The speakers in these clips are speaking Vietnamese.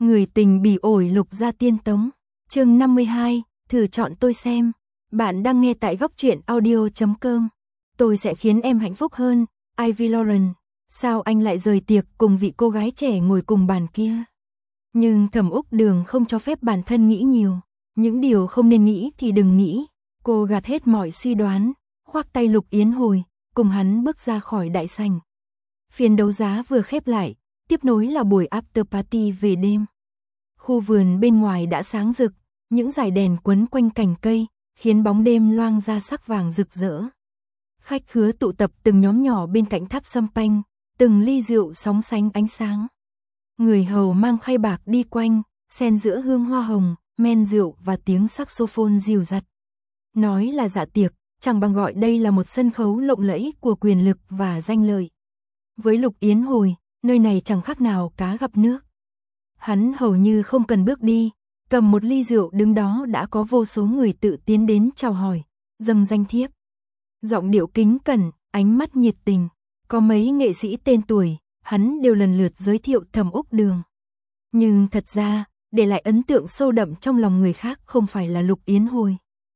Người tình bỉ ổi Lục Gia Tiên Tống, chương 52, thử chọn tôi xem. Bạn đang nghe tại góc truyện audio.com. Tôi sẽ khiến em hạnh phúc hơn, Ivy Lauren. Sao anh lại rời tiệc cùng vị cô gái trẻ ngồi cùng bàn kia? Nhưng Thẩm Úc Đường không cho phép bản thân nghĩ nhiều. Những điều không nên nghĩ thì đừng nghĩ. Cô gạt hết mọi suy đoán, khoác tay Lục Yến Hồi, cùng hắn bước ra khỏi đại sảnh. Phiên đấu giá vừa khép lại, tiếp nối là buổi after party về đêm. Khu vườn bên ngoài đã sáng rực, những dải đèn quấn quanh cành cây, khiến bóng đêm loang ra sắc vàng rực rỡ. Khách khứa tụ tập từng nhóm nhỏ bên cạnh tháp champagne, từng ly rượu sóng sánh ánh sáng. Người hầu mang khay bạc đi quanh, xen giữa hương hoa hồng, men rượu và tiếng saxophone dìu dặt. Nói là dạ tiệc, chẳng bằng gọi đây là một sân khấu lộng lẫy của quyền lực và danh lợi. Với Lục Yến Hồi, nơi này chẳng khác nào cá gặp nước. Hắn hầu như không cần bước đi, cầm một ly rượu đứng đó đã có vô số người tự tiến đến chào hỏi, dâng danh thiếp. Giọng điệu kính cẩn, ánh mắt nhiệt tình, có mấy nghệ sĩ tên tuổi, hắn đều lần lượt giới thiệu Thẩm Úc Đường. Nhưng thật ra, để lại ấn tượng sâu đậm trong lòng người khác không phải là Lục Yến Hồi,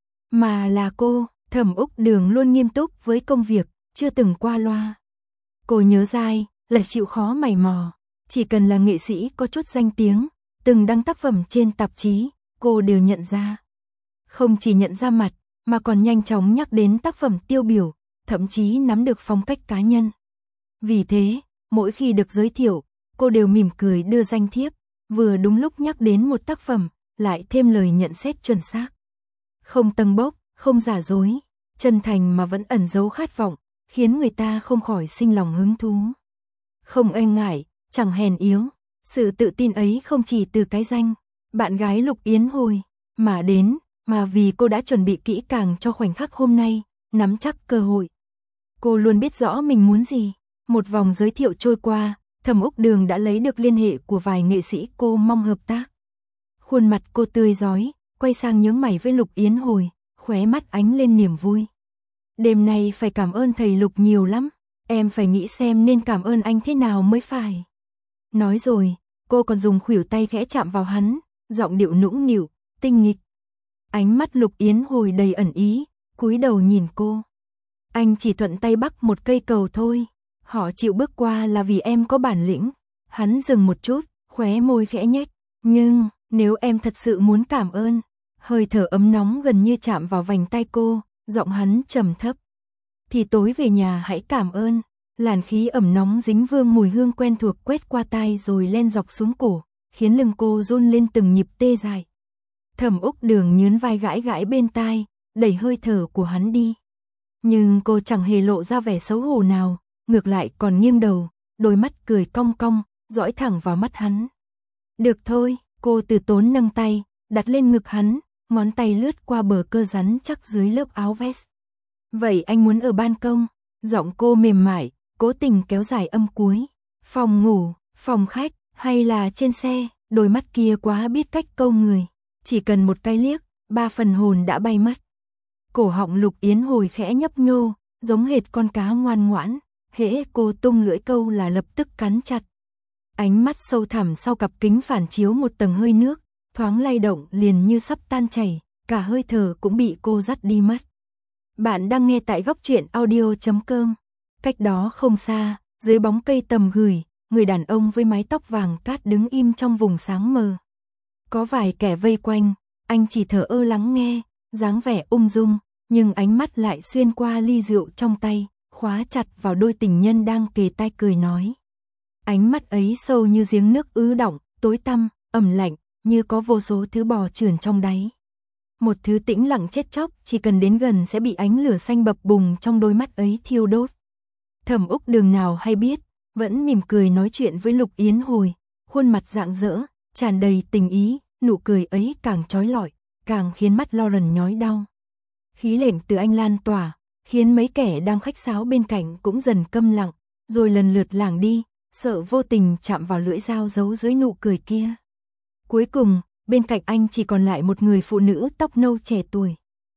mà là cô. Thẩm Úc Đường luôn nghiêm túc với công việc, chưa từng qua loa. Cô nhớ dai, là chịu khó mày mò, chỉ cần là nghệ sĩ có chút danh tiếng, từng đăng tác phẩm trên tạp chí, cô đều nhận ra. Không chỉ nhận ra mặt, mà còn nhanh chóng nhắc đến tác phẩm tiêu biểu, thậm chí nắm được phong cách cá nhân. Vì thế, mỗi khi được giới thiệu, cô đều mỉm cười đưa danh thiếp, vừa đúng lúc nhắc đến một tác phẩm, lại thêm lời nhận xét chuẩn xác. Không tâng bốc, không giả dối, chân thành mà vẫn ẩn giấu khát vọng, khiến người ta không khỏi sinh lòng hứng thú. Không e ngại, chẳng hèn yếu, sự tự tin ấy không chỉ từ cái danh bạn gái Lục Yến Hồi mà đến, mà vì cô đã chuẩn bị kỹ càng cho khoảnh khắc hôm nay, nắm chắc cơ hội. Cô luôn biết rõ mình muốn gì. Một vòng giới thiệu trôi qua, Thẩm Úc Đường đã lấy được liên hệ của vài nghệ sĩ cô mong hợp tác. Khuôn mặt cô tươi rói, quay sang nhướng mày với Lục Yến Hồi, khóe mắt ánh lên niềm vui. Đêm nay phải cảm ơn thầy Lục nhiều lắm, em phải nghĩ xem nên cảm ơn anh thế nào mới phải. Nói rồi, cô còn dùng khuỷu tay khẽ chạm vào hắn, giọng điệu nũng nịu, tinh nghịch. Ánh mắt Lục Yến Hồi đầy ẩn ý, cúi đầu nhìn cô. Anh chỉ thuận tay bắc một cây cầu thôi, họ chịu bước qua là vì em có bản lĩnh. Hắn dừng một chút, khóe môi khẽ nhếch, nhưng nếu em thật sự muốn cảm ơn. Hơi thở ấm nóng gần như chạm vào vành tay cô, giọng hắn trầm thấp. Thì tối về nhà hãy cảm ơn. Làn khí ẩm nóng dính vương mùi hương quen thuộc quét qua tai rồi len dọc xuống cổ, khiến lưng cô run lên từng nhịp tê dại. Thẩm Úc Đường nhướn vai gãi gãi bên tai, đẩy hơi thở của hắn đi. Nhưng cô chẳng hề lộ ra vẻ xấu hổ nào, ngược lại còn nghiêng đầu, đôi mắt cười cong cong, dõi thẳng vào mắt hắn. Được thôi, cô từ tốn nâng tay, đặt lên ngực hắn, ngón tay lướt qua bờ cơ rắn chắc dưới lớp áo vest. Vậy anh muốn ở ban công? Giọng cô mềm mại, cố tình kéo dài âm cuối. Phòng ngủ, phòng khách, hay là trên xe? Đôi mắt kia quá biết cách câu người. Chỉ cần một cái liếc, 3 phần hồn đã bay mất. Cổ họng Lục Yến Hồi khẽ nhấp nhô, giống hệt con cá ngoan ngoãn. Hễ cô tung lưỡi câu là lập tức cắn chặt. Ánh mắt sâu thẳm sau cặp kính phản chiếu một tầng hơi nước, thoáng lay động liền như sắp tan chảy, cả hơi thở cũng bị cô dắt đi mất. Bạn đang nghe tại góc truyện audio.com. Cách đó không xa, dưới bóng cây tầm gửi, người đàn ông với mái tóc vàng cát đứng im trong vùng sáng mờ. Có vài kẻ vây quanh, anh chỉ thở ơ lắng nghe, dáng vẻ ung dung, nhưng ánh mắt lại xuyên qua ly rượu trong tay, khóa chặt vào đôi tình nhân đang kề tai cười nói. Ánh mắt ấy sâu như giếng nước ứ đọng, tối tăm, ẩm lạnh, như có vô số thứ bò chườn trong đáy. Một thứ tĩnh lặng chết chóc, chỉ cần đến gần sẽ bị ánh lửa xanh bập bùng trong đôi mắt ấy thiêu đốt. Thẩm Úc Đường nào hay biết, vẫn mỉm cười nói chuyện với Lục Yến Hồi, khuôn mặt rạng rỡ, tràn đầy tình ý, nụ cười ấy càng chói lọi, càng khiến mắt Lauren nhói đau. Khí lạnh từ anh lan tỏa, khiến mấy kẻ đang khách sáo bên cạnh cũng dần câm lặng, rồi lần lượt lảng đi, sợ vô tình chạm vào lưỡi dao giấu dưới nụ cười kia. Cuối cùng, bên cạnh anh chỉ còn lại một người phụ nữ tóc nâu trẻ tuổi.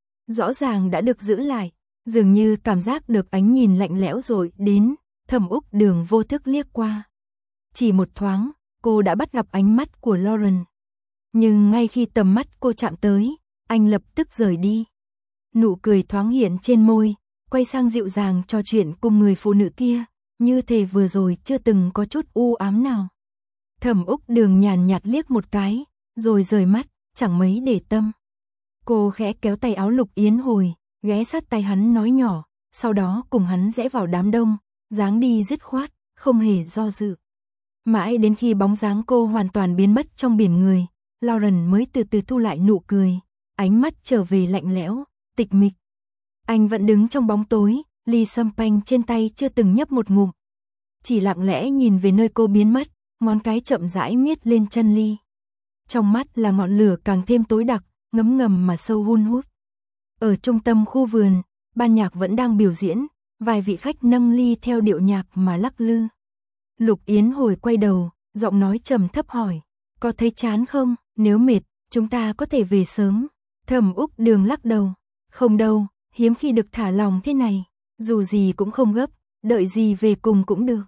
Rõ ràng đã được giữ lại, dường như cảm giác được ánh nhìn lạnh lẽo rồi đến, Thẩm Úc Đường vô thức liếc qua. Chỉ một thoáng, cô đã bắt gặp ánh mắt của Lauren. Nhưng ngay khi tầm mắt cô chạm tới, anh lập tức rời đi. Nụ cười thoáng hiện trên môi, quay sang dịu dàng trò chuyện cùng người phụ nữ kia, như thể vừa rồi chưa từng có chút u ám nào. Thẩm Úc Đường nhàn nhạt liếc một cái, rồi rời mắt, chẳng mấy để tâm. Cô khẽ kéo tay áo Lục Yến Hồi, ghé sát tay hắn nói nhỏ, sau đó cùng hắn rẽ vào đám đông, dáng đi dứt khoát, không hề do dự. Mãi đến khi bóng dáng cô hoàn toàn biến mất trong biển người, Lauren mới từ từ thu lại nụ cười, ánh mắt trở về lạnh lẽo, tịch mịch. Anh vẫn đứng trong bóng tối, ly champagne trên tay chưa từng nhấp một ngụm. Chỉ lặng lẽ nhìn về nơi cô biến mất, ngón cái chậm rãi miết lên chân ly. Trong mắt là ngọn lửa càng thêm tối đặc, ngấm ngầm mà sâu hun hút. Ở trung tâm khu vườn, ban nhạc vẫn đang biểu diễn, vài vị khách nâng ly theo điệu nhạc mà lắc lư. Lục Yến Hồi quay đầu, giọng nói trầm thấp hỏi, có thấy chán không, nếu mệt, chúng ta có thể về sớm. Thẩm Úc Đường lắc đầu, không đâu, hiếm khi được thả lòng thế này, dù gì cũng không gấp, đợi gì về cùng cũng được.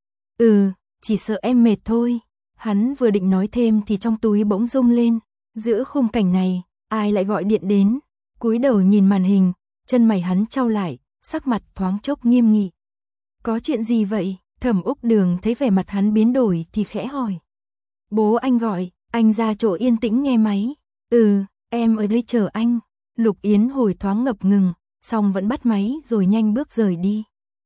Chỉ sợ em mệt thôi. Hắn vừa định nói thêm thì trong túi bỗng rung lên, giữa khung cảnh này, ai lại gọi điện đến, cúi đầu nhìn màn hình, chân mày hắn chau lại, sắc mặt thoáng chốc nghiêm nghị. Có chuyện gì vậy? Thẩm Úc Đường thấy vẻ mặt hắn biến đổi thì khẽ hỏi. Bố anh gọi, anh ra chỗ yên tĩnh nghe máy. Em ở đây chờ anh. Lục Yến Hồi thoáng ngập ngừng, xong vẫn bắt máy rồi nhanh bước rời đi.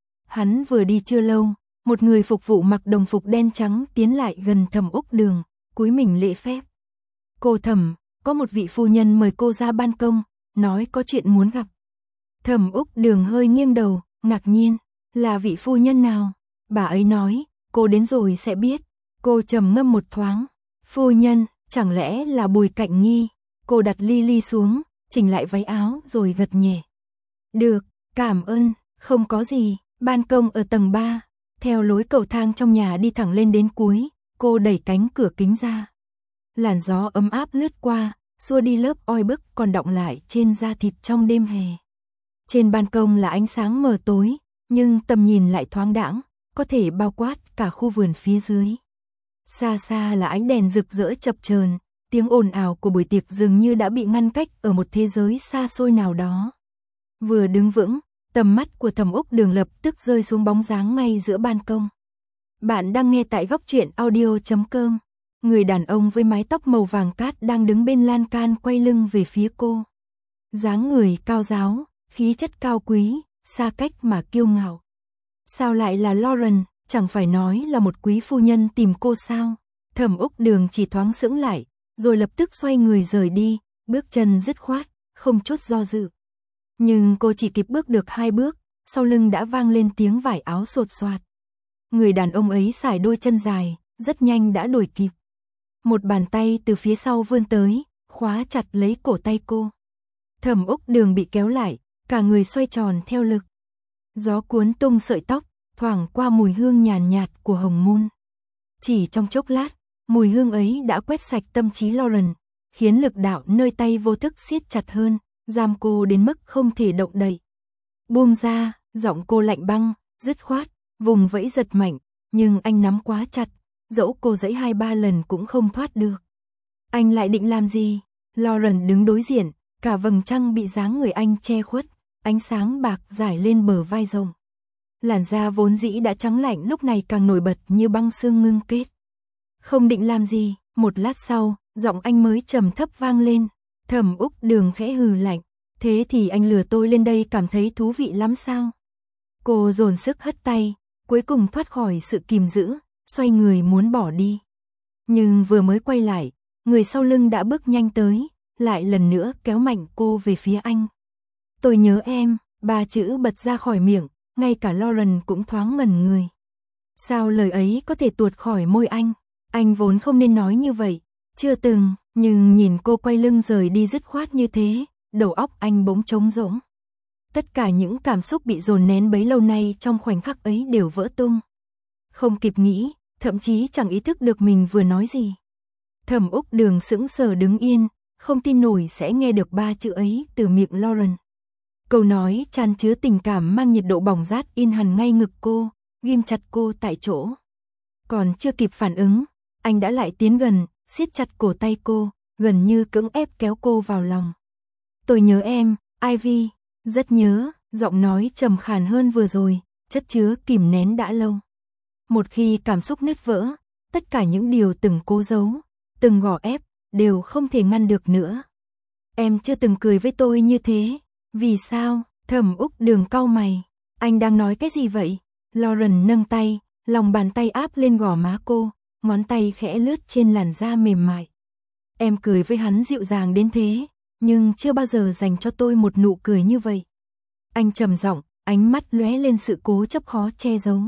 Hắn vừa đi chưa lâu, một người phục vụ mặc đồng phục đen trắng tiến lại gần Thẩm Úc Đường, cúi mình lễ phép. Cô Thẩm, có một vị phu nhân mời cô ra ban công, nói có chuyện muốn gặp. Thẩm Úc Đường hơi nghiêng đầu, ngạc nhiên, là vị phu nhân nào? Bà ấy nói, cô đến rồi sẽ biết. Cô trầm ngâm một thoáng, phu nhân, chẳng lẽ là Bùi Cạnh Nghi? Cô đặt ly xuống, chỉnh lại váy áo rồi gật nhẹ. Được, cảm ơn, không có gì. Ban công ở tầng 3, theo lối cầu thang trong nhà đi thẳng lên đến cuối, cô đẩy cánh cửa kính ra. Làn gió ấm áp lướt qua, xua đi lớp oi bức còn đọng lại trên da thịt trong đêm hè. Trên ban công là ánh sáng mờ tối, nhưng tầm nhìn lại thoáng đãng, có thể bao quát cả khu vườn phía dưới. Xa xa là ánh đèn rực rỡ chập chờn, tiếng ồn ào của buổi tiệc dường như đã bị ngăn cách ở một thế giới xa xôi nào đó. Vừa đứng vững, tầm mắt của Thẩm Úc Đường lập tức rơi xuống bóng dáng ngay giữa ban công. Bạn đang nghe tại góc truyện audio.com. Người đàn ông với mái tóc màu vàng cát đang đứng bên lan can quay lưng về phía cô. Dáng người cao ráo, khí chất cao quý, xa cách mà kiêu ngạo. Sao lại là Lauren, chẳng phải nói là một quý phu nhân tìm cô sao? Thẩm Úc Đường chỉ thoáng sững lại, rồi lập tức xoay người rời đi, bước chân dứt khoát, không chút do dự. Nhưng cô chỉ kịp bước được 2 bước, sau lưng đã vang lên tiếng vải áo xột xoạt. Người đàn ông ấy sải đôi chân dài, rất nhanh đã đuổi kịp. Một bàn tay từ phía sau vươn tới, khóa chặt lấy cổ tay cô. Thẩm Úc Đường bị kéo lại, cả người xoay tròn theo lực. Gió cuốn tung sợi tóc, thoảng qua mùi hương nhàn nhạt của hồng mun. Chỉ trong chốc lát, mùi hương ấy đã quét sạch tâm trí Lauren, khiến lực đạo nơi tay vô thức siết chặt hơn, giam cô đến mức không thể động đậy. Buông ra, giọng cô lạnh băng, dứt khoát, vùng vẫy giật mạnh, nhưng anh nắm quá chặt, dẫu cô giãy 2-3 lần cũng không thoát được. Anh lại định làm gì? Lauren đứng đối diện, cả vầng trăng bị dáng người anh che khuất, ánh sáng bạc rải lên bờ vai rộng. Làn da vốn dĩ đã trắng lạnh lúc này càng nổi bật như băng xương ngưng kết. Không định làm gì? Một lát sau, giọng anh mới trầm thấp vang lên. Thẩm Úc Đường khẽ hừ lạnh, thế thì anh lừa tôi lên đây cảm thấy thú vị lắm sao? Cô dồn sức hất tay, cuối cùng thoát khỏi sự kìm giữ, xoay người muốn bỏ đi. Nhưng vừa mới quay lại, người sau lưng đã bước nhanh tới, lại lần nữa kéo mạnh cô về phía anh. Tôi nhớ em, 3 chữ bật ra khỏi miệng, ngay cả Lauren cũng thoáng ngẩn người. Sao lời ấy có thể tuột khỏi môi anh vốn không nên nói như vậy, chưa từng, nhưng nhìn cô quay lưng rời đi dứt khoát như thế, đầu óc anh bỗng trống rỗng. Tất cả những cảm xúc bị dồn nén bấy lâu nay trong khoảnh khắc ấy đều vỡ tung. Không kịp nghĩ, thậm chí chẳng ý thức được mình vừa nói gì. Thẩm Úc Đường sững sờ đứng yên, không tin nổi sẽ nghe được 3 chữ ấy từ miệng Lauren. Câu nói tràn chứa tình cảm mang nhiệt độ bỏng rát in hằn ngay ngực cô, ghim chặt cô tại chỗ. Còn chưa kịp phản ứng, anh đã lại tiến gần, siết chặt cổ tay cô, gần như cưỡng ép kéo cô vào lòng. Tôi nhớ em, Ivy, rất nhớ, giọng nói trầm khàn hơn vừa rồi, chất chứa kìm nén đã lâu. Một khi cảm xúc nứt vỡ, tất cả những điều từng cố giấu, từng gò ép, đều không thể ngăn được nữa. Em chưa từng cười với tôi như thế, vì sao? Thẩm Úc Đường cau mày, anh đang nói cái gì vậy? Lauren nâng tay, lòng bàn tay áp lên gò má cô, ngón tay khẽ lướt trên làn da mềm mại. Em cười với hắn dịu dàng đến thế, nhưng chưa bao giờ dành cho tôi một nụ cười như vậy. Anh trầm giọng, ánh mắt lóe lên sự cố chấp khó che giấu.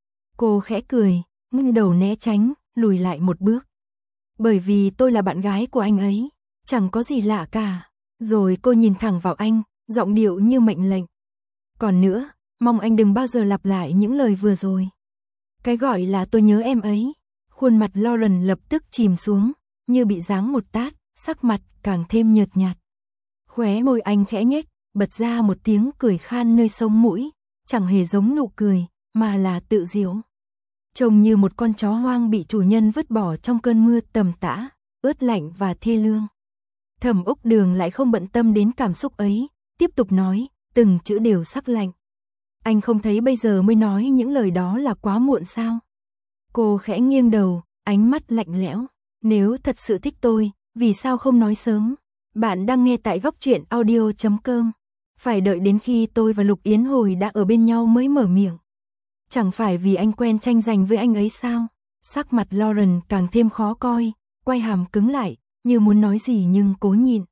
Cô khẽ cười, ngưng đầu né tránh, lùi lại một bước. Bởi vì tôi là bạn gái của anh ấy, chẳng có gì lạ cả. Rồi cô nhìn thẳng vào anh, giọng điệu như mệnh lệnh. Còn nữa, mong anh đừng bao giờ lặp lại những lời vừa rồi. Cái gọi là tôi nhớ em ấy. Khuôn mặt Lauren lập tức chìm xuống, như bị giáng một tát, sắc mặt càng thêm nhợt nhạt. Khóe môi anh khẽ nhếch, bật ra một tiếng cười khan nơi sống mũi, chẳng hề giống nụ cười, mà là tự giễu. Trông như một con chó hoang bị chủ nhân vứt bỏ trong cơn mưa tầm tã, ướt lạnh và thê lương. Thẩm Úc Đường lại không bận tâm đến cảm xúc ấy, tiếp tục nói, từng chữ đều sắc lạnh. Anh không thấy bây giờ mới nói những lời đó là quá muộn sao? Cô khẽ nghiêng đầu, ánh mắt lạnh lẽo. Nếu thật sự thích tôi, vì sao không nói sớm? Bạn đang nghe tại góc truyện audio.com. Phải đợi đến khi tôi và Lục Yến Hồi đã ở bên nhau mới mở miệng. Chẳng phải vì anh quen tranh giành với anh ấy sao? Sắc mặt Lauren càng thêm khó coi, quay hàm cứng lại, như muốn nói gì nhưng cố nhịn.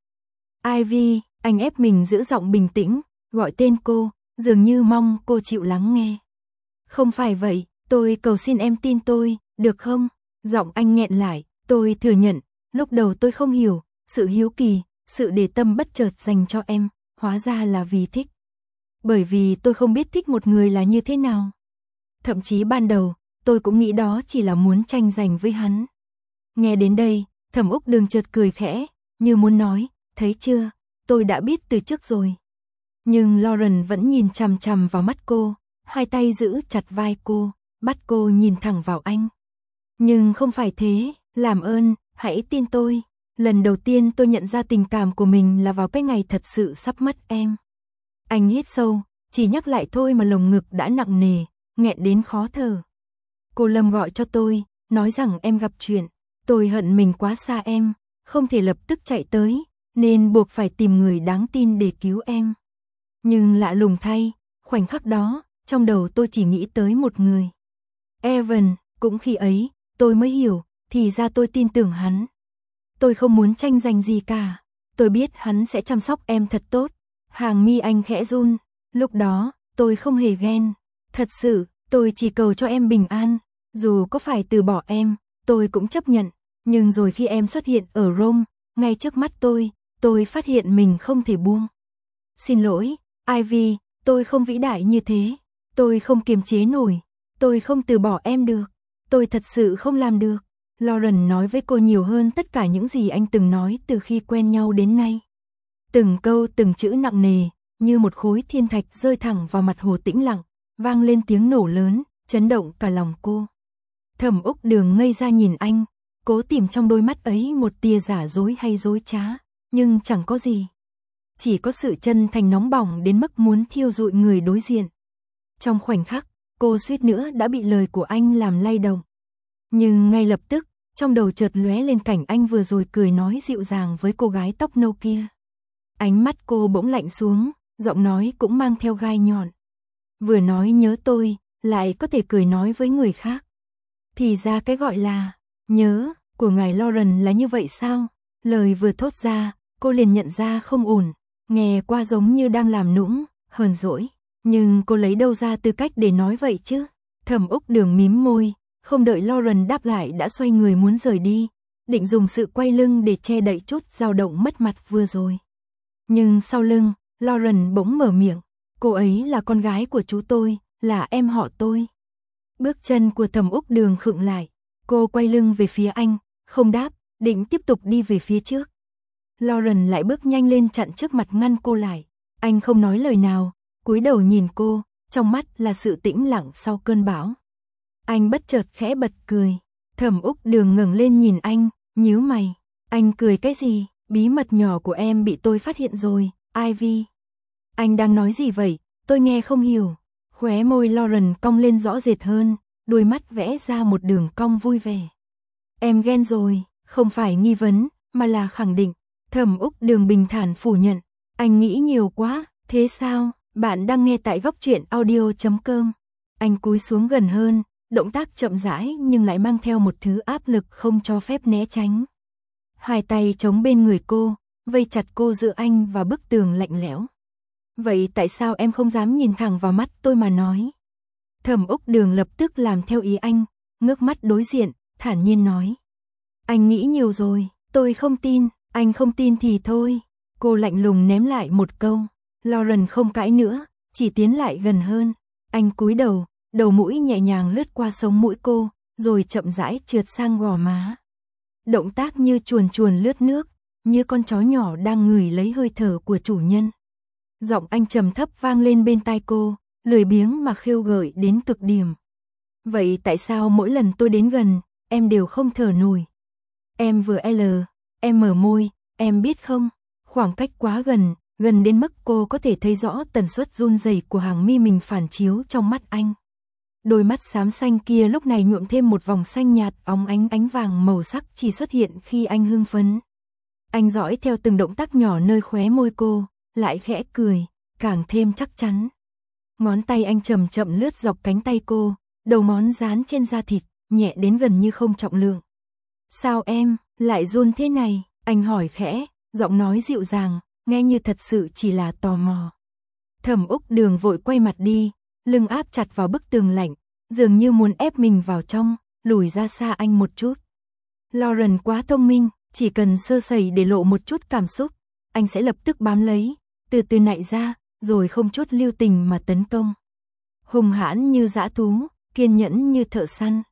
Ivy, anh ép mình giữ giọng bình tĩnh, gọi tên cô, dường như mong cô chịu lắng nghe. Không phải vậy, tôi cầu xin em tin tôi, được không? Giọng anh nghẹn lại, tôi thừa nhận, lúc đầu tôi không hiểu, sự hiếu kỳ, sự để tâm bất chợt dành cho em, hóa ra là vì thích. Bởi vì tôi không biết thích một người là như thế nào. Thậm chí ban đầu, tôi cũng nghĩ đó chỉ là muốn tranh giành với hắn. Nghe đến đây, Thẩm Úc Đường chợt cười khẽ, như muốn nói, thấy chưa, tôi đã biết từ trước rồi. Nhưng Lauren vẫn nhìn chằm chằm vào mắt cô, hai tay giữ chặt vai cô, bắt cô nhìn thẳng vào anh. Nhưng không phải thế, làm ơn, hãy tin tôi. Lần đầu tiên tôi nhận ra tình cảm của mình là vào cái ngày thật sự sắp mất em. Anh hít sâu, chỉ nhắc lại thôi mà lồng ngực đã nặng nề, nghẹn đến khó thở. Cô Lâm gọi cho tôi, nói rằng em gặp chuyện. Tôi hận mình quá xa em, không thể lập tức chạy tới, nên buộc phải tìm người đáng tin để cứu em. Nhưng lạ lùng thay, khoảnh khắc đó, trong đầu tôi chỉ nghĩ tới một người. Evan, cũng khi ấy, tôi mới hiểu, thì ra tôi tin tưởng hắn. Tôi không muốn tranh giành gì cả, tôi biết hắn sẽ chăm sóc em thật tốt. Hàng mi anh khẽ run, lúc đó, tôi không hề ghen. Thật sự, tôi chỉ cầu cho em bình an, dù có phải từ bỏ em, tôi cũng chấp nhận. Nhưng rồi khi em xuất hiện ở Rome, ngay trước mắt tôi phát hiện mình không thể buông. Xin lỗi, Ivy, tôi không vĩ đại như thế, tôi không kiềm chế nổi, tôi không từ bỏ em được, tôi thật sự không làm được. Lauren nói với cô nhiều hơn tất cả những gì anh từng nói từ khi quen nhau đến nay. Từng câu từng chữ nặng nề, như một khối thiên thạch rơi thẳng vào mặt hồ tĩnh lặng, vang lên tiếng nổ lớn, chấn động cả lòng cô. Thẩm Úc Đường ngây ra nhìn anh, cố tìm trong đôi mắt ấy một tia giả dối hay dối trá, nhưng chẳng có gì. Chỉ có sự chân thành nóng bỏng đến mức muốn thiêu rụi người đối diện. Trong khoảnh khắc, cô suýt nữa đã bị lời của anh làm lay động. Nhưng ngay lập tức, trong đầu chợt lóe lên cảnh anh vừa rồi cười nói dịu dàng với cô gái tóc nâu kia. Ánh mắt cô bỗng lạnh xuống, giọng nói cũng mang theo gai nhọn. Vừa nói nhớ tôi, lại có thể cười nói với người khác. Thì ra cái gọi là nhớ của ngài Lauren là như vậy sao? Lời vừa thốt ra, cô liền nhận ra không ổn, nghe qua giống như đang làm nũng, hờn dỗi. Nhưng cô lấy đâu ra tư cách để nói vậy chứ? Thẩm Úc Đường mím môi, không đợi Lauren đáp lại đã xoay người muốn rời đi, định dùng sự quay lưng để che đậy chút dao động mất mặt vừa rồi. Nhưng sau lưng, Lauren bỗng mở miệng, cô ấy là con gái của chú tôi, là em họ tôi. Bước chân của Thẩm Úc Đường khựng lại, cô quay lưng về phía anh, không đáp, định tiếp tục đi về phía trước. Lauren lại bước nhanh lên chặn trước mặt ngăn cô lại. Anh không nói lời nào, cúi đầu nhìn cô, trong mắt là sự tĩnh lặng sau cơn bão. Anh bất chợt khẽ bật cười. Thẩm Úc Đường ngẩng lên nhìn anh, nhíu mày. Anh cười cái gì? Bí mật nhỏ của em bị tôi phát hiện rồi, Ivy. Anh đang nói gì vậy? Tôi nghe không hiểu. Khóe môi Lauren cong lên rõ rệt hơn, đôi mắt vẽ ra một đường cong vui vẻ. Em ghen rồi, không phải nghi vấn, mà là khẳng định. Thẩm Úc Đường bình thản phủ nhận. Anh nghĩ nhiều quá, thế sao? Bạn đang nghe tại góc truyện audio.com. Anh cúi xuống gần hơn, động tác chậm rãi nhưng lại mang theo một thứ áp lực không cho phép né tránh. Hai tay chống bên người cô, vây chặt cô giữa anh và bức tường lạnh lẽo. Vậy tại sao em không dám nhìn thẳng vào mắt tôi mà nói? Thẩm Úc Đường lập tức làm theo ý anh, ngước mắt đối diện, thản nhiên nói. Anh nghĩ nhiều rồi, tôi không tin, anh không tin thì thôi. Cô lạnh lùng ném lại một câu. Lauren không cãi nữa, chỉ tiến lại gần hơn. Anh cúi đầu, đầu mũi nhẹ nhàng lướt qua sống mũi cô, rồi chậm rãi trượt sang gò má. Động tác như chuồn chuồn lướt nước, như con chó nhỏ đang ngửi lấy hơi thở của chủ nhân. Giọng anh trầm thấp vang lên bên tai cô, lười biếng mà khiêu gợi đến cực điểm. Vậy tại sao mỗi lần tôi đến gần, em đều không thở nổi? Em vừa em mở môi, em biết không? Khoảng cách quá gần, gần đến mức cô có thể thấy rõ tần suất run rẩy của hàng mi mình phản chiếu trong mắt anh. Đôi mắt xám xanh kia lúc này nhuộm thêm một vòng xanh nhạt óng ánh vàng màu sắc chỉ xuất hiện khi anh hưng phấn. Anh dõi theo từng động tác nhỏ nơi khóe môi cô, lại khẽ cười, càng thêm chắc chắn. Ngón tay anh chậm chậm lướt dọc cánh tay cô, đầu ngón dán trên da thịt, nhẹ đến gần như không trọng lượng. Sao em lại run thế này? Anh hỏi khẽ, giọng nói dịu dàng, nghe như thật sự chỉ là tò mò. Thẩm Úc Đường vội quay mặt đi, lưng áp chặt vào bức tường lạnh, dường như muốn ép mình vào trong, lùi ra xa anh một chút. Lauren quá thông minh, chỉ cần sơ sẩy để lộ một chút cảm xúc, anh sẽ lập tức bám lấy, từ từ nạy ra, rồi không chút lưu tình mà tấn công. Hung hãn như dã thú, kiên nhẫn như thợ săn.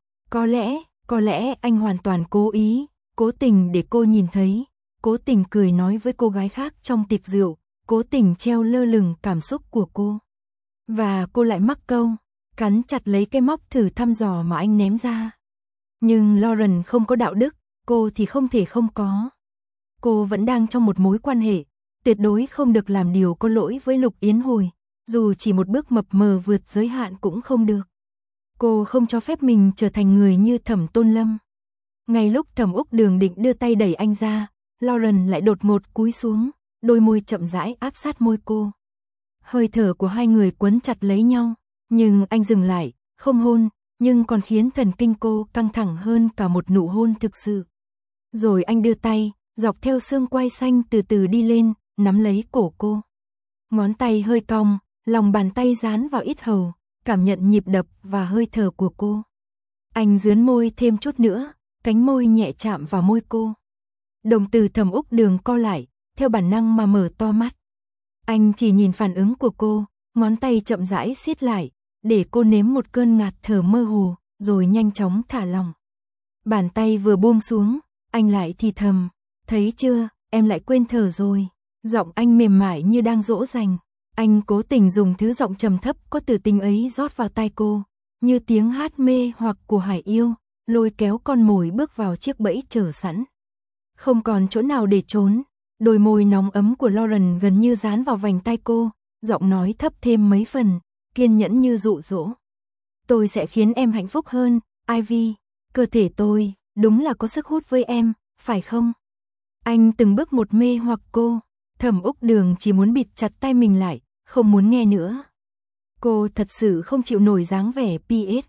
Có lẽ anh hoàn toàn cố ý, cố tình để cô nhìn thấy, cố tình cười nói với cô gái khác trong tiệc rượu, cố tình treo lơ lửng cảm xúc của cô. Và cô lại mắc câu, cắn chặt lấy cái móc thử thăm dò mà anh ném ra. Nhưng Lauren không có đạo đức, cô thì không thể không có. Cô vẫn đang trong một mối quan hệ, tuyệt đối không được làm điều có lỗi với Lục Yến Hồi, dù chỉ một bước mập mờ vượt giới hạn cũng không được. Cô không cho phép mình trở thành người như Thẩm Tôn Lâm. Ngay lúc Thẩm Úc Đường định đưa tay đẩy anh ra, Lauren lại đột ngột cúi xuống, đôi môi chậm rãi áp sát môi cô. Hơi thở của hai người quấn chặt lấy nhau, nhưng anh dừng lại, không hôn, nhưng còn khiến thần kinh cô căng thẳng hơn cả một nụ hôn thực sự. Rồi anh đưa tay, dọc theo xương quai xanh từ từ đi lên, nắm lấy cổ cô. Ngón tay hơi cong, lòng bàn tay dán vào yết hầu, cảm nhận nhịp đập và hơi thở của cô. Anh dướn môi thêm chút nữa, cánh môi nhẹ chạm vào môi cô. Đồng tử Thẩm Úc Đường co lại, theo bản năng mà mở to mắt. Anh chỉ nhìn phản ứng của cô, ngón tay chậm rãi siết lại, để cô nếm một cơn ngạt thở mơ hồ, rồi nhanh chóng thả lỏng. Bàn tay vừa buông xuống, anh lại thì thầm, thấy chưa, em lại quên thở rồi. Giọng anh mềm mại như đang dỗ dành. Anh cố tình dùng thứ giọng trầm thấp có từ tình ấy rót vào tai cô, như tiếng hát mê hoặc của hải yêu, lôi kéo con mồi bước vào chiếc bẫy chờ sẵn. Không còn chỗ nào để trốn, đôi môi nóng ấm của Lauren gần như dán vào vành tai cô, giọng nói thấp thêm mấy phần, kiên nhẫn như dụ dỗ. Tôi sẽ khiến em hạnh phúc hơn, Ivy, cơ thể tôi, đúng là có sức hút với em, phải không? Anh từng bước một mê hoặc cô, Thẩm Úc Đường chỉ muốn bịt chặt tay mình lại, không muốn nghe nữa. Cô thật sự không chịu nổi dáng vẻ PS,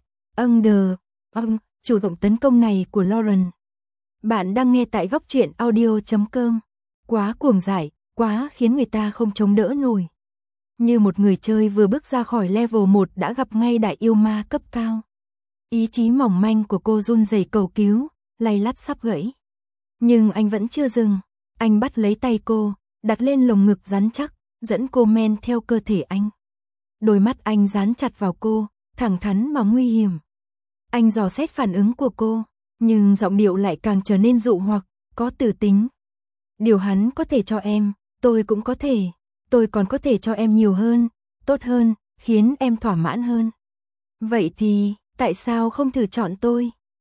chủ động tấn công này của Lauren. Bạn đang nghe tại góc truyện audio.com. Quá cuồng dại, quá khiến người ta không chống đỡ nổi. Như một người chơi vừa bước ra khỏi level 1 đã gặp ngay đại yêu ma cấp cao. Ý chí mỏng manh của cô run rẩy cầu cứu, lay lắt sắp gãy. Nhưng anh vẫn chưa dừng, anh bắt lấy tay cô, đặt lên lồng ngực rắn chắc, dẫn cô men theo cơ thể anh. Đôi mắt anh dán chặt vào cô, thẳng thắn mà nguy hiểm. Anh dò xét phản ứng của cô, nhưng giọng điệu lại càng trở nên dụ hoặc, có tử tính. Điều hắn có thể cho em, tôi cũng có thể. Tôi còn có thể cho em nhiều hơn, tốt hơn, khiến em thỏa mãn hơn. Vậy thì, tại sao không thử chọn tôi?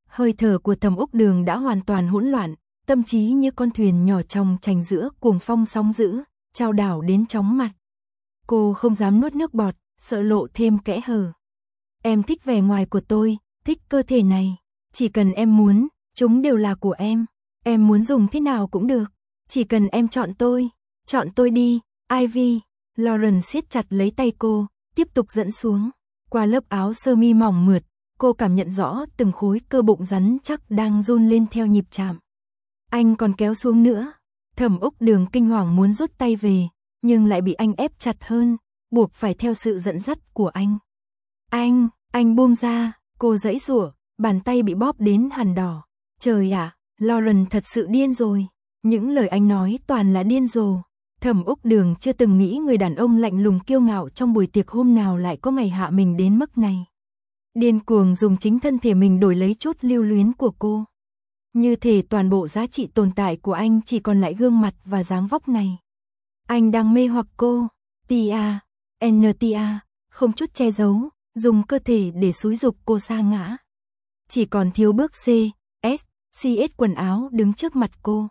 Hơi thở của Thẩm Úc Đường đã hoàn toàn hỗn loạn, tâm trí như con thuyền nhỏ trong chành giữa cuồng phong sóng dữ, chao đảo đến chóng mặt. Cô không dám nuốt nước bọt, sợ lộ thêm kẽ hở. Em thích vẻ ngoài của tôi, thích cơ thể này. Chỉ cần em muốn, chúng đều là của em. Em muốn dùng thế nào cũng được. Chỉ cần em chọn tôi đi, Ivy. Lauren siết chặt lấy tay cô, tiếp tục dẫn xuống. Qua lớp áo sơ mi mỏng mượt, cô cảm nhận rõ từng khối cơ bụng rắn chắc đang run lên theo nhịp chạm. Anh còn kéo xuống nữa. Thẩm Úc Đường kinh hoàng muốn rút tay về, nhưng lại bị anh ép chặt hơn, buộc phải theo sự dẫn dắt của anh. Anh buông ra, cô giãy giụa, bàn tay bị bóp đến hằn đỏ. Trời ạ, Lauren thật sự điên rồi. Những lời anh nói toàn là điên rồ. Thẩm Úc Đường chưa từng nghĩ người đàn ông lạnh lùng kiêu ngạo trong buổi tiệc hôm nào lại có ngày hạ mình đến mức này. Điên cuồng dùng chính thân thể mình đổi lấy chút lưu luyến của cô. Như thể toàn bộ giá trị tồn tại của anh chỉ còn lại gương mặt và dáng vóc này. Anh đang mê hoặc cô. Tia, NTA, không chút che giấu, dùng cơ thể để xúi giục cô sa ngã. Chỉ còn thiếu bước CS quần áo đứng trước mặt cô.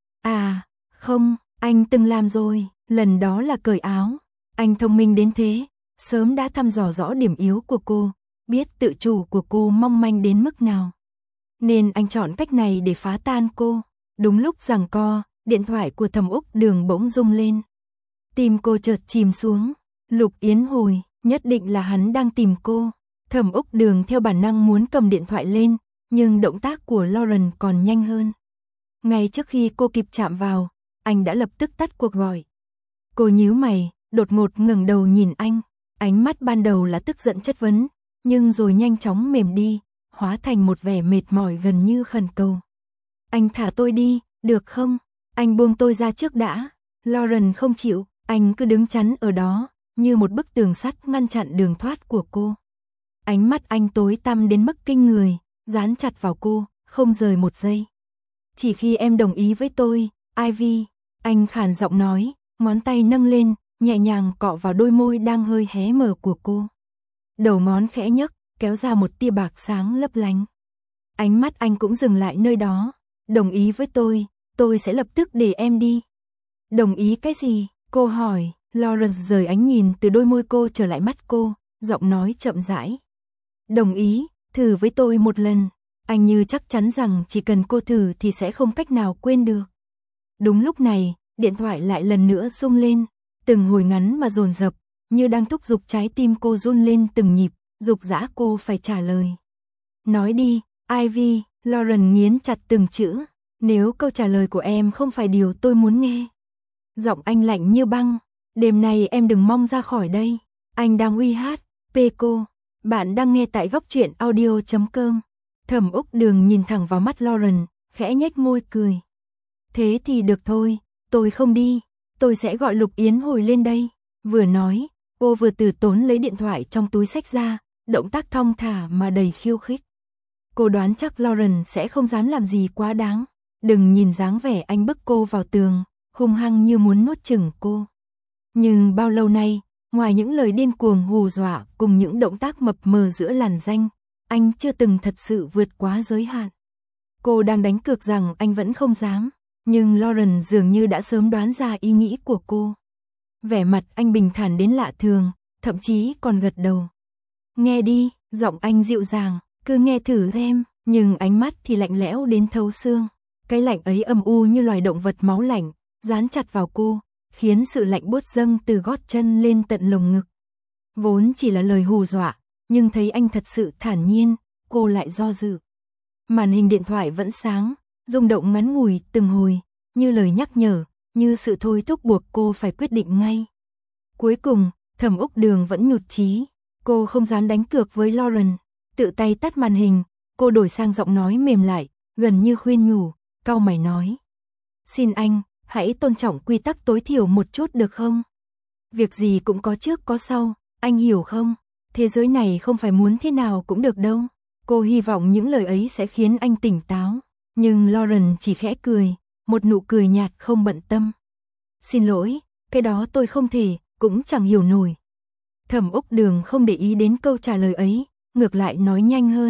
À, không, anh từng làm rồi, lần đó là cởi áo. Anh thông minh đến thế, sớm đã thăm dò rõ điểm yếu của cô, biết tự chủ của cô mong manh đến mức nào. Nên anh chọn cách này để phá tan cô. Đúng lúc giằng co, điện thoại của Thẩm Úc Đường bỗng rung lên. Tim cô chợt chìm xuống. Lục Yến Hồi, nhất định là hắn đang tìm cô. Thẩm Úc Đường theo bản năng muốn cầm điện thoại lên, nhưng động tác của Lauren còn nhanh hơn. Ngay trước khi cô kịp chạm vào, anh đã lập tức tắt cuộc gọi. Cô nhíu mày, đột ngột ngẩng đầu nhìn anh. Ánh mắt ban đầu là tức giận chất vấn, nhưng rồi nhanh chóng mềm đi, hóa thành một vẻ mệt mỏi gần như khẩn cầu. Anh thả tôi đi, được không? Anh buông tôi ra trước đã. Lauren không chịu, anh cứ đứng chắn ở đó, như một bức tường sắt ngăn chặn đường thoát của cô. Ánh mắt anh tối tăm đến mức kinh người, dán chặt vào cô, không rời một giây. Chỉ khi em đồng ý với tôi, Ivy, anh khàn giọng nói, ngón tay nâng lên, nhẹ nhàng cọ vào đôi môi đang hơi hé mở của cô. Đầu ngón khẽ nhấc, kéo ra một tia bạc sáng lấp lánh. Ánh mắt anh cũng dừng lại nơi đó. Đồng ý với tôi sẽ lập tức để em đi. Đồng ý cái gì? Cô hỏi. Lawrence rời ánh nhìn từ đôi môi cô trở lại mắt cô, giọng nói chậm rãi. Đồng ý, thử với tôi một lần. Anh như chắc chắn rằng chỉ cần cô thử thì sẽ không cách nào quên được. Đúng lúc này, điện thoại lại lần nữa rung lên, từng hồi ngắn mà dồn dập, như đang thúc giục trái tim cô run lên từng nhịp, giục giã cô phải trả lời. Nói đi, Ivy. Lauren nghiến chặt từng chữ. Nếu câu trả lời của em không phải điều tôi muốn nghe. Giọng anh lạnh như băng. Đêm nay em đừng mong ra khỏi đây. Anh đang uy hát. Cô. Bạn đang nghe tại góc truyện audio.com. Thẩm Úc Đường nhìn thẳng vào mắt Lauren, khẽ nhếch môi cười. Thế thì được thôi, tôi không đi. Tôi sẽ gọi Lục Yến Hồi lên đây. Vừa nói, cô vừa từ tốn lấy điện thoại trong túi xách ra, động tác thong thả mà đầy khiêu khích. Cô đoán chắc Lauren sẽ không dám làm gì quá đáng. Đừng nhìn dáng vẻ anh bức cô vào tường, hung hăng như muốn nuốt chửng cô. Nhưng bao lâu nay, ngoài những lời điên cuồng hù dọa cùng những động tác mập mờ giữa làn danh, anh chưa từng thật sự vượt quá giới hạn. Cô đang đánh cược rằng anh vẫn không dám, nhưng Lauren dường như đã sớm đoán ra ý nghĩ của cô. Vẻ mặt anh bình thản đến lạ thường, thậm chí còn gật đầu. Nghe đi, giọng anh dịu dàng, cứ nghe thử xem, nhưng ánh mắt thì lạnh lẽo đến thấu xương. Cái lạnh ấy âm u như loài động vật máu lạnh, dán chặt vào cô, khiến sự lạnh buốt dâng từ gót chân lên tận lồng ngực. Vốn chỉ là lời hù dọa, nhưng thấy anh thật sự thản nhiên, cô lại do dự. Màn hình điện thoại vẫn sáng, rung động ngắn ngủi từng hồi, như lời nhắc nhở, như sự thôi thúc buộc cô phải quyết định ngay. Cuối cùng, Thẩm Úc Đường vẫn nhụt chí, cô không dám đánh cược với Lauren, tự tay tắt màn hình, cô đổi sang giọng nói mềm lại, gần như khuyên nhủ, cau mày nói. Xin anh, hãy tôn trọng quy tắc tối thiểu một chút được không? Việc gì cũng có trước có sau, anh hiểu không? Thế giới này không phải muốn thế nào cũng được đâu. Cô hy vọng những lời ấy sẽ khiến anh tỉnh táo, nhưng Lauren chỉ khẽ cười, một nụ cười nhạt không bận tâm. Xin lỗi, cái đó tôi không thể, cũng chẳng hiểu nổi. Thẩm Úc Đường không để ý đến câu trả lời ấy, ngược lại nói nhanh hơn,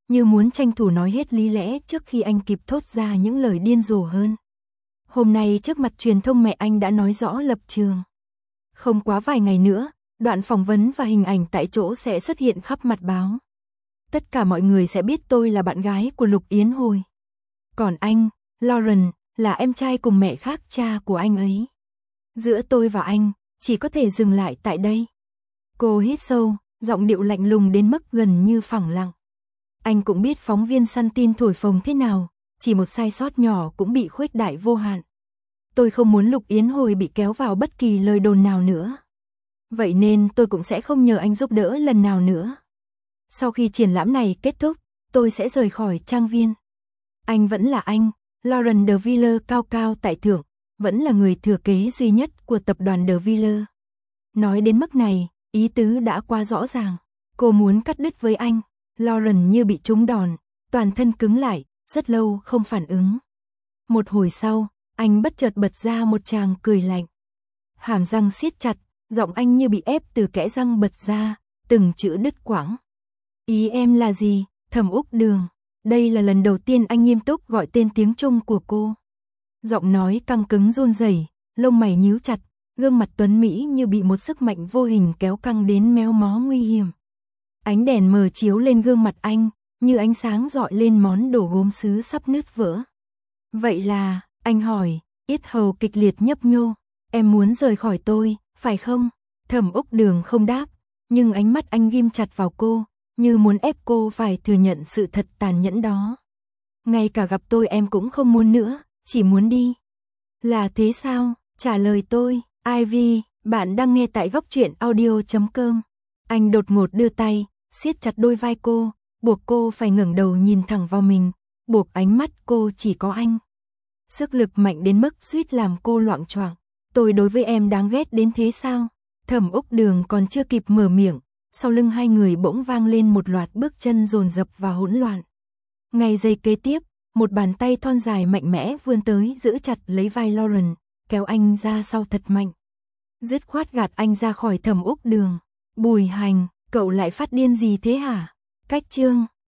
như muốn tranh thủ nói hết lý lẽ trước khi anh kịp thốt ra những lời điên rồ hơn. Hôm nay trước mặt truyền thông mẹ anh đã nói rõ lập trường. Không quá vài ngày nữa, đoạn phỏng vấn và hình ảnh tại chỗ sẽ xuất hiện khắp mặt báo. Tất cả mọi người sẽ biết tôi là bạn gái của Lục Yến Hồi. Còn anh, Lauren, là em trai cùng mẹ khác cha của anh ấy. Giữa tôi và anh, chỉ có thể dừng lại tại đây. Cô hít sâu, giọng điệu lạnh lùng đến mức gần như phẳng lặng. Anh cũng biết phóng viên săn tin thổi phồng thế nào, chỉ một sai sót nhỏ cũng bị khuếch đại vô hạn. Tôi không muốn Lục Yến Hồi bị kéo vào bất kỳ lời đồn nào nữa. Vậy nên tôi cũng sẽ không nhờ anh giúp đỡ lần nào nữa. Sau khi triển lãm này kết thúc, tôi sẽ rời khỏi trang viên. Anh vẫn là anh, Lauren de Villers cao cao tại thượng, vẫn là người thừa kế duy nhất của tập đoàn de Villers. Nói đến mức này, ý tứ đã quá rõ ràng. Cô muốn cắt đứt với anh. Lauren như bị trúng đòn, toàn thân cứng lại, rất lâu không phản ứng. Một hồi sau, anh bất chợt bật ra một tràng cười lạnh. Hàm răng siết chặt, giọng anh như bị ép từ kẽ răng bật ra, từng chữ đứt quãng. Ý em là gì, Thẩm Úc Đường? Đây là lần đầu tiên anh nghiêm túc gọi tên tiếng Trung của cô. Giọng nói căng cứng run rẩy, lông mày nhíu chặt, gương mặt tuấn mỹ như bị một sức mạnh vô hình kéo căng đến méo mó nguy hiểm. Ánh đèn mờ chiếu lên gương mặt anh, như ánh sáng rọi lên món đồ gốm sứ sắp nứt vỡ. Vậy là, anh hỏi, yết hầu kịch liệt nhấp nhô, em muốn rời khỏi tôi, phải không? Thẩm Úc Đường không đáp, nhưng ánh mắt anh ghim chặt vào cô, như muốn ép cô phải thừa nhận sự thật tàn nhẫn đó. Ngay cả gặp tôi em cũng không muốn nữa, chỉ muốn đi. Là thế sao? Trả lời tôi, Ivy, bạn đang nghe tại goctruyện.audio.com. Anh đột ngột đưa tay, siết chặt đôi vai cô, buộc cô phải ngẩng đầu nhìn thẳng vào mình, buộc ánh mắt cô chỉ có anh. Sức lực mạnh đến mức suýt làm cô loạng choạng. Tôi đối với em đáng ghét đến thế sao? Thẩm Úc Đường còn chưa kịp mở miệng, sau lưng hai người bỗng vang lên một loạt bước chân dồn dập và hỗn loạn. Ngay giây kế tiếp, một bàn tay thon dài mạnh mẽ vươn tới giữ chặt lấy vai Lauren, kéo anh ra sau thật mạnh. Dứt khoát gạt anh ra khỏi Thẩm Úc Đường. Bùi Hành, cậu lại phát điên gì thế hả? Cách chương